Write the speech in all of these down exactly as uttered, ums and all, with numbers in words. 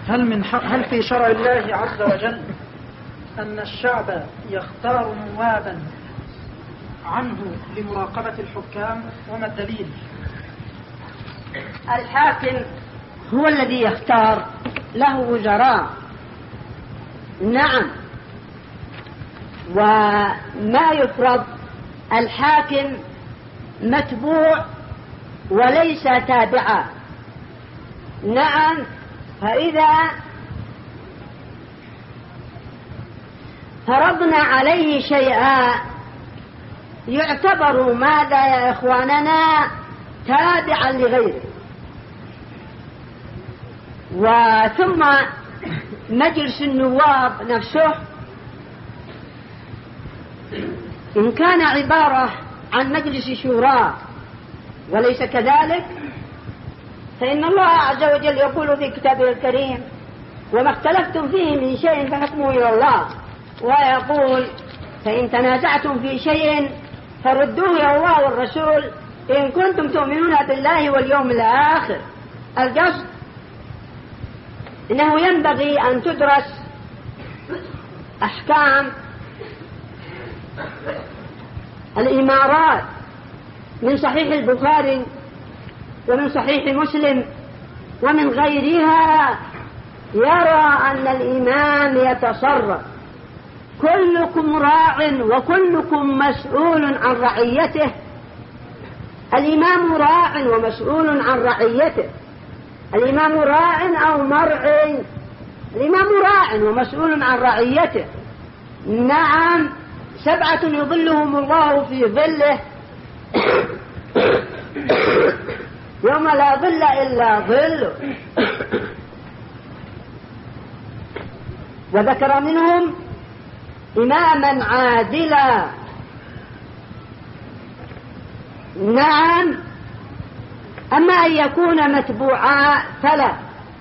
هل من هل في شرع الله عز وجل أن الشعب يختار نوابا عنه لمراقبة الحكام؟ وما الدليل؟ الحاكم هو الذي يختار، له وزراء، نعم. وما يفرض الحاكم متبوع وليس تابعا، نعم. فإذا فرضنا عليه شيئا يعتبر ماذا يا إخواننا تابعا لغيره. وثم مجلس النواب نفسه إن كان عبارة عن مجلس شورى وليس كذلك، فإن الله عز وجل يقول في كتابه الكريم: وما اختلفتم فيه من شيء فحكمه إلى الله. ويقول: فإن تنازعتم في شيء فردوه إلى الله والرسول إن كنتم تؤمنون بالله واليوم الآخر. القصد إنه ينبغي أن تدرس أحكام الإمارات من صحيح البخاري ومن صحيح مسلم ومن غيرها، يرى أن الإمام يتصرف: كلكم راع وكلكم مسؤول عن رعيته. الإمام راع ومسؤول عن رعيته. الإمام راع أو مرعي؟ الإمام راع ومسؤول عن رعيته، نعم. سبعة يظلهم الله في ظله يوم لا ظل إلا ظله. وذكر منهم إماما عادلا، نعم. أما أن يكون متبوعا فلا.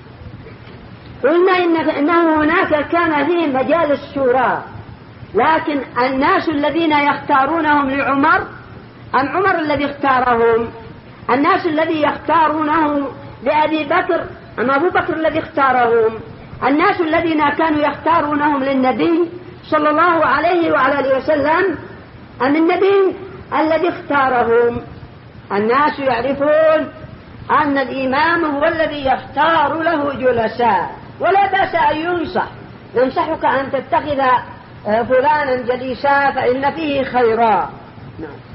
قلنا إن إنه هناك كان فيه مجالس شورى، لكن الناس الذين يختارونهم لعمر أم عمر الذي اختارهم؟ الناس الذي يختارونه لأبي بكر أم أبو بكر الذي اختارهم؟ الناس الذين كانوا يختارونهم للنبي صلى الله عليه وعلى آله وسلم أم النبي الذي اختارهم؟ الناس يعرفون أن الإمام هو الذي يختار له جلساء، ولا بأس أن ينصح. ننصحك أن تتخذ فلانا جليسا فإن فيه خيرا، نعم.